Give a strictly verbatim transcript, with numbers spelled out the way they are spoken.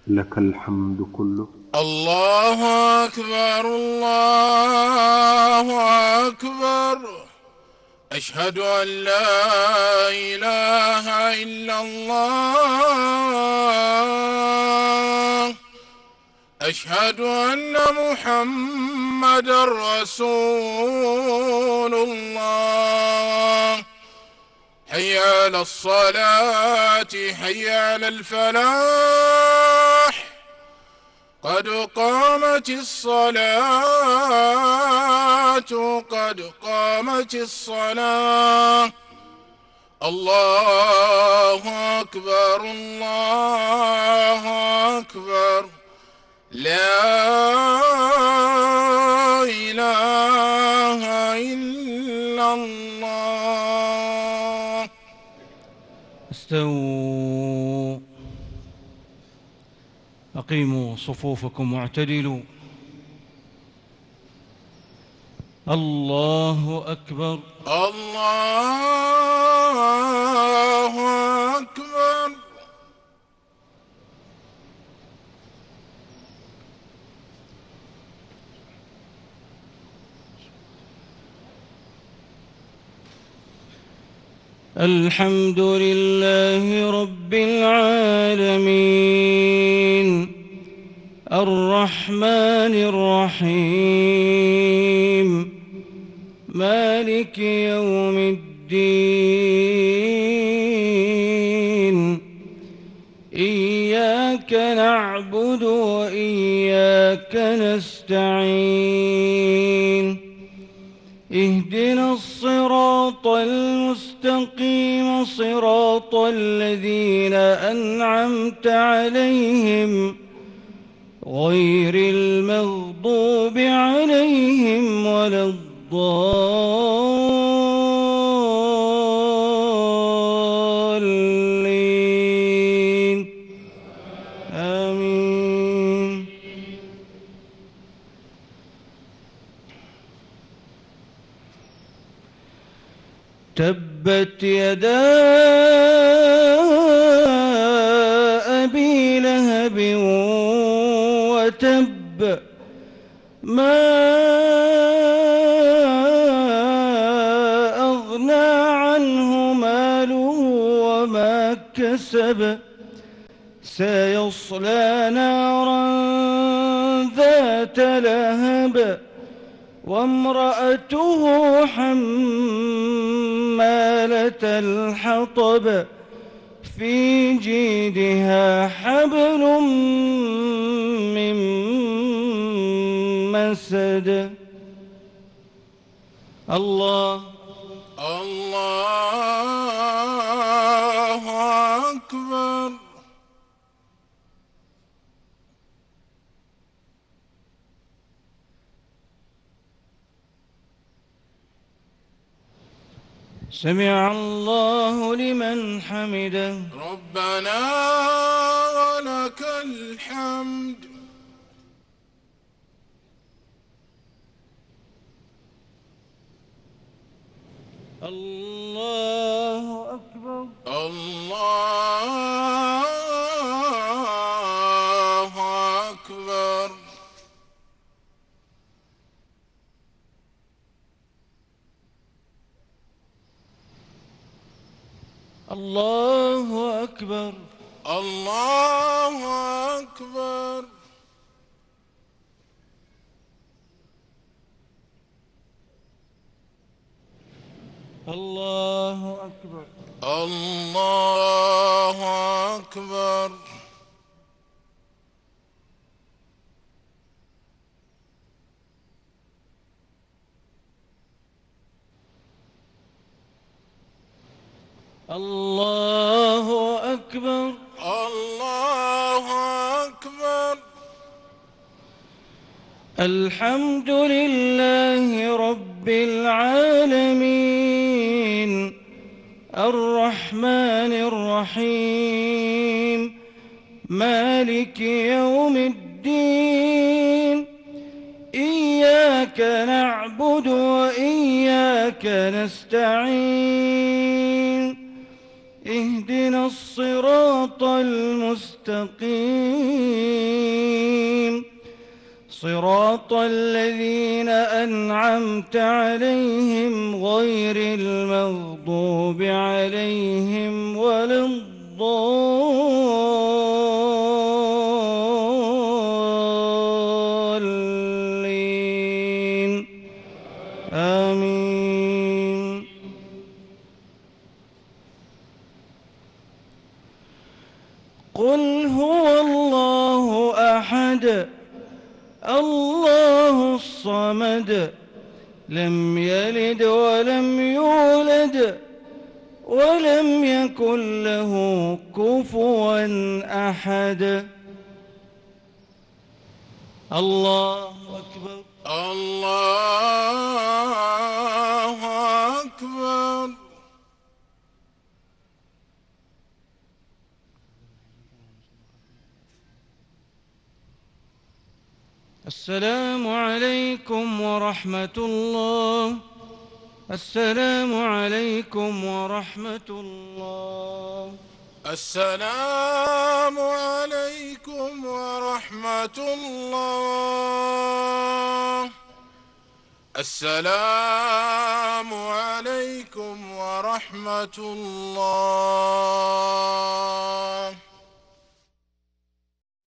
لك الحمد كله. الله أكبر الله أكبر. أشهد أن لا إله إلا الله. أشهد أن محمدًا رسول الله. حي على الصلاة حي على الفلاح. قد قامت الصلاة قد قامت الصلاة. الله أكبر الله أكبر. لا إله إلا الله. استووا، أقيموا صفوفكم واعتدلوا. الله أكبر الله أكبر. الحمد لله رب العالمين، الرحمن الرحيم، مالك يوم الدين. إياك نعبد وإياك نستعين. اهدنا الصراط المستقيم، صراط الذين أنعمت عليهم غير المغضوب عليهم ولا الضالين. آمين. تبت يدا أبي لهب وتب، ما أغنى عنه ماله وما كسب، سيصلى نارا ذات لهب وامرأته حمالة الحطب، في جيدها حبل من مسد. الله الله أكبر. سمع الله لمن حمده. ربنا ولك الحمد. الله أكبر الله أكبر. الله أكبر الله أكبر. الله أكبر الله أكبر. الله أكبر الله أكبر. الحمد لله رب العالمين، الرحمن الرحيم، مالك يوم الدين. إياك نعبد وإياك نستعين. اهدنا الصراط المستقيم، صراط الذين أنعمت عليهم غير المغضوب عليهم ولا الضالين آمين. قل هو الله أحد الله الصمد لم يلد ولم يولد ولم يكن له كفوا أحد. الله أكبر. الله أكبر. السلام عليكم ورحمة الله. السلام عليكم ورحمة الله. السلام عليكم ورحمة الله. السلام عليكم ورحمة الله.